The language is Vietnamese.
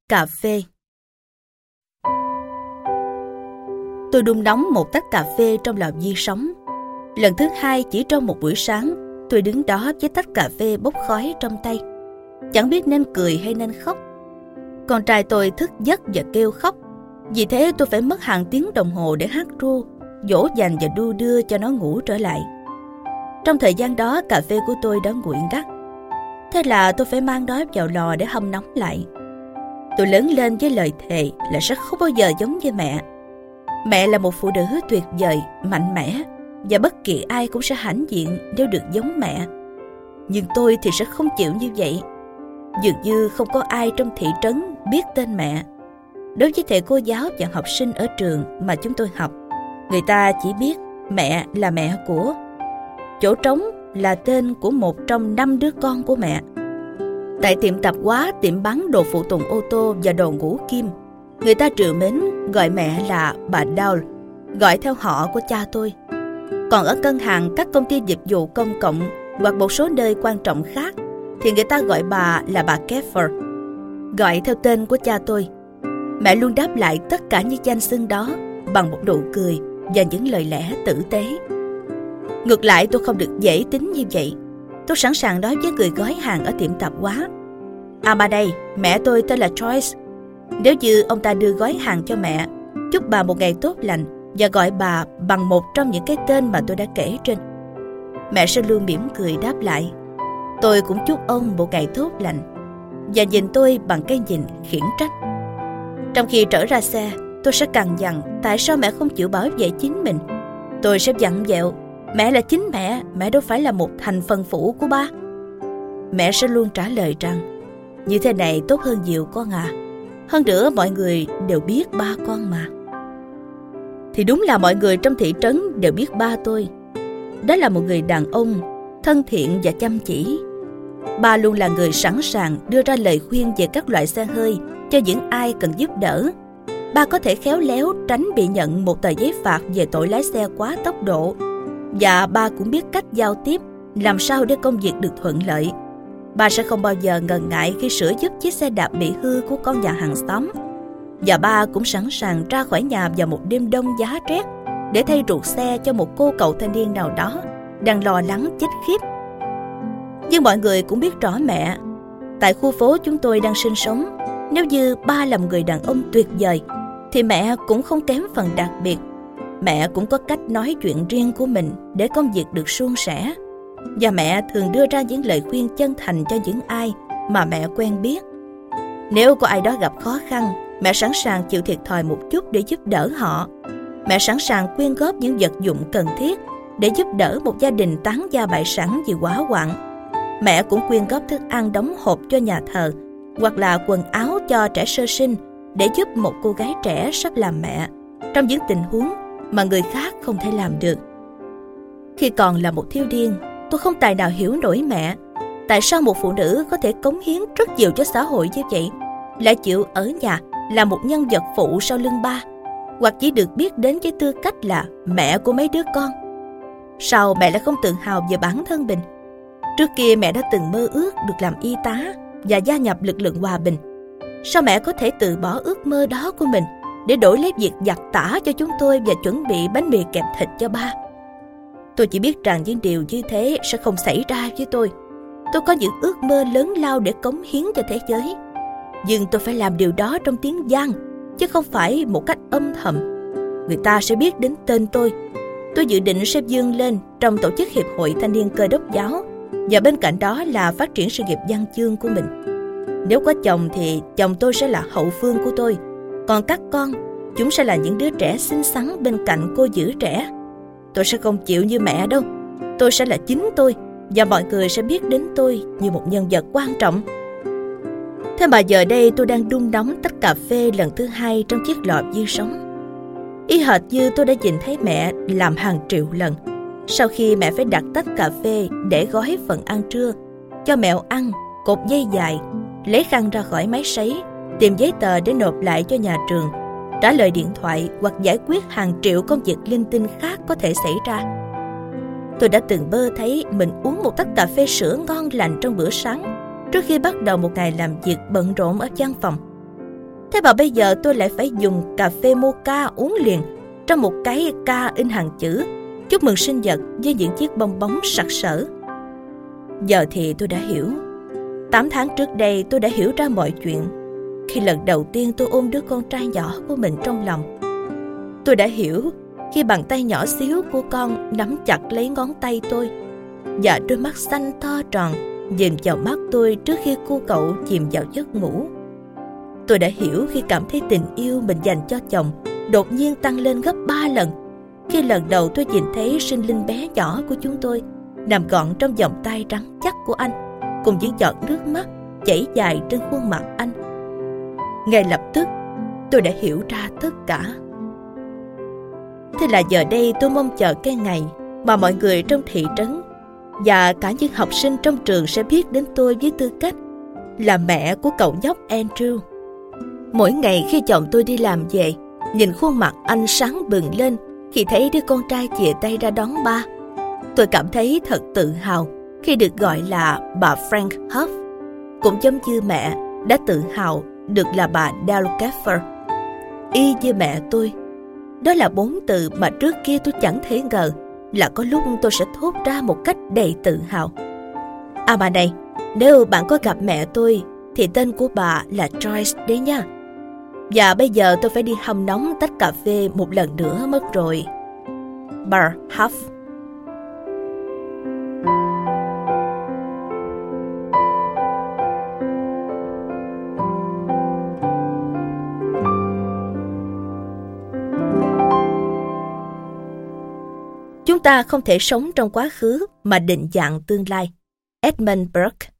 Cà phê. Tôi đun nóng một tách cà phê trong lò vi sóng. Lần thứ hai chỉ trong một buổi sáng, tôi đứng đó với tách cà phê bốc khói trong tay. Chẳng biết nên cười hay nên khóc. Con trai tôi thức giấc và kêu khóc. Vì thế tôi phải mất hàng tiếng đồng hồ để hát ru, dỗ dành và đu đưa cho nó ngủ trở lại. Trong thời gian đó, cà phê của tôi đã nguội ngắt. Thế là tôi phải mang nó vào lò để hâm nóng lại. Tôi lớn lên với lời thề là sẽ không bao giờ giống như mẹ. Mẹ là một phụ nữ tuyệt vời, mạnh mẽ, và bất kỳ ai cũng sẽ hãnh diện nếu được giống mẹ. Nhưng tôi thì sẽ không chịu như vậy. Dường như không có ai trong thị trấn biết tên mẹ. Đối với thầy cô giáo và học sinh ở trường mà chúng tôi học, người ta chỉ biết mẹ là mẹ của. Chỗ trống là tên của một trong 5 đứa con của mẹ. Tại tiệm tạp hóa, tiệm bán đồ phụ tùng ô tô và đồ ngũ kim, người ta trìu mến gọi mẹ là bà Doll, gọi theo họ của cha tôi. Còn ở ngân hàng, các công ty dịch vụ công cộng hoặc một số nơi quan trọng khác thì người ta gọi bà là bà Keffer, gọi theo tên của cha tôi. Mẹ luôn đáp lại tất cả những danh xưng đó bằng một nụ cười và những lời lẽ tử tế. Ngược lại, tôi không được dễ tính như vậy. Tôi sẵn sàng nói với người gói hàng ở tiệm tạp hóa: bà đây, mẹ tôi tên là Joyce. Nếu như ông ta đưa gói hàng cho mẹ, chúc bà một ngày tốt lành và gọi bà bằng một trong những cái tên mà tôi đã kể trên, mẹ sẽ luôn mỉm cười đáp lại: tôi cũng chúc ông một ngày tốt lành, và nhìn tôi bằng cái nhìn khiển trách. Trong khi trở ra xe, tôi sẽ cằn nhằn tại sao mẹ không chịu bảo vệ chính mình. Tôi sẽ vặn vẹo: mẹ là chính mẹ đâu phải là một thành phần phụ của ba. Mẹ sẽ luôn trả lời rằng: như thế này tốt hơn nhiều con à. Hơn nữa mọi người đều biết ba con mà. Thì đúng là mọi người trong thị trấn đều biết ba tôi. Đó là một người đàn ông thân thiện và chăm chỉ. Ba luôn là người sẵn sàng đưa ra lời khuyên về các loại xe hơi cho những ai cần giúp đỡ. Ba có thể khéo léo tránh bị nhận một tờ giấy phạt về tội lái xe quá tốc độ. Và ba cũng biết cách giao tiếp làm sao để công việc được thuận lợi. Ba sẽ không bao giờ ngần ngại khi sửa giúp chiếc xe đạp bị hư của con nhà hàng xóm. Và ba cũng sẵn sàng ra khỏi nhà vào một đêm đông giá rét để thay ruột xe cho một cô cậu thanh niên nào đó đang lo lắng chết khiếp. Nhưng mọi người cũng biết rõ mẹ. Tại khu phố chúng tôi đang sinh sống, nếu như ba là một người đàn ông tuyệt vời thì mẹ cũng không kém phần đặc biệt. Mẹ cũng có cách nói chuyện riêng của mình để công việc được suôn sẻ. Và mẹ thường đưa ra những lời khuyên chân thành cho những ai mà mẹ quen biết. Nếu có ai đó gặp khó khăn, mẹ sẵn sàng chịu thiệt thòi một chút để giúp đỡ họ. Mẹ sẵn sàng quyên góp những vật dụng cần thiết để giúp đỡ một gia đình tán gia bại sản vì hỏa hoạn. Mẹ cũng quyên góp thức ăn đóng hộp cho nhà thờ, hoặc là quần áo cho trẻ sơ sinh để giúp một cô gái trẻ sắp làm mẹ trong những tình huống mà người khác không thể làm được. Khi còn là một thiếu niên, tôi không tài nào hiểu nổi mẹ. Tại sao một phụ nữ có thể cống hiến rất nhiều cho xã hội như vậy, lại chịu ở nhà là một nhân vật phụ sau lưng ba, hoặc chỉ được biết đến với tư cách là mẹ của mấy đứa con? Sao mẹ lại không tự hào về bản thân mình? Trước kia mẹ đã từng mơ ước được làm y tá và gia nhập lực lượng hòa bình. Sao mẹ có thể từ bỏ ước mơ đó của mình để đổi lấy việc giặt tã cho chúng tôi và chuẩn bị bánh mì kẹp thịt cho ba? Tôi chỉ biết rằng những điều như thế sẽ không xảy ra với tôi. Tôi có những ước mơ lớn lao để cống hiến cho thế giới. Nhưng tôi phải làm điều đó trong tiếng vang, chứ không phải một cách âm thầm. Người ta sẽ biết đến tên tôi. Tôi dự định sẽ vươn lên trong tổ chức Hiệp hội Thanh niên Cơ đốc giáo, và bên cạnh đó là phát triển sự nghiệp văn chương của mình. Nếu có chồng thì chồng tôi sẽ là hậu phương của tôi. Còn các con, chúng sẽ là những đứa trẻ xinh xắn bên cạnh cô giữ trẻ. Tôi sẽ không chịu như mẹ đâu. Tôi sẽ là chính tôi, và mọi người sẽ biết đến tôi như một nhân vật quan trọng. Thế mà giờ đây tôi đang đun nóng tách cà phê lần thứ hai trong chiếc lò vi sóng. Y hệt như tôi đã nhìn thấy mẹ làm hàng triệu lần. Sau khi mẹ phải đặt tách cà phê để gói phần ăn trưa, cho mèo ăn, cột dây dài, lấy khăn ra khỏi máy sấy, tìm giấy tờ để nộp lại cho nhà trường, trả lời điện thoại hoặc giải quyết hàng triệu công việc linh tinh khác có thể xảy ra. Tôi đã từng mơ thấy mình uống một tách cà phê sữa ngon lành trong bữa sáng trước khi bắt đầu một ngày làm việc bận rộn ở văn phòng. Thế mà bây giờ tôi lại phải dùng cà phê mocha uống liền trong một cái ca in hàng chữ chúc mừng sinh nhật với những chiếc bong bóng sặc sỡ. Giờ thì tôi đã hiểu. 8 tháng trước đây tôi đã hiểu ra mọi chuyện khi lần đầu tiên tôi ôm đứa con trai nhỏ của mình trong lòng. Tôi đã hiểu khi bàn tay nhỏ xíu của con nắm chặt lấy ngón tay tôi và đôi mắt xanh to tròn nhìn vào mắt tôi trước khi cô cậu chìm vào giấc ngủ. Tôi đã hiểu khi cảm thấy tình yêu mình dành cho chồng đột nhiên tăng lên gấp 3 lần khi lần đầu tôi nhìn thấy sinh linh bé nhỏ của chúng tôi nằm gọn trong vòng tay rắn chắc của anh, cùng những giọt nước mắt chảy dài trên khuôn mặt anh. Ngay lập tức tôi đã hiểu ra tất cả. Thế là giờ đây tôi mong chờ cái ngày mà mọi người trong thị trấn và cả những học sinh trong trường sẽ biết đến tôi với tư cách là mẹ của cậu nhóc Andrew. Mỗi ngày khi chồng tôi đi làm về, nhìn khuôn mặt anh sáng bừng lên khi thấy đứa con trai chìa tay ra đón ba. Tôi cảm thấy thật tự hào khi được gọi là bà Frank Huff, cũng giống như mẹ đã tự hào được là bà Delgaffer. Y như mẹ tôi. Đó là 4 từ mà trước kia tôi chẳng thể ngờ là có lúc tôi sẽ thốt ra một cách đầy tự hào. À bà này, nếu bạn có gặp mẹ tôi thì tên của bà là Joyce đấy nha. Và bây giờ tôi phải đi hâm nóng tách cà phê một lần nữa mất rồi. Bà Huff. Chúng ta không thể sống trong quá khứ mà định dạng tương lai. Edmund Burke.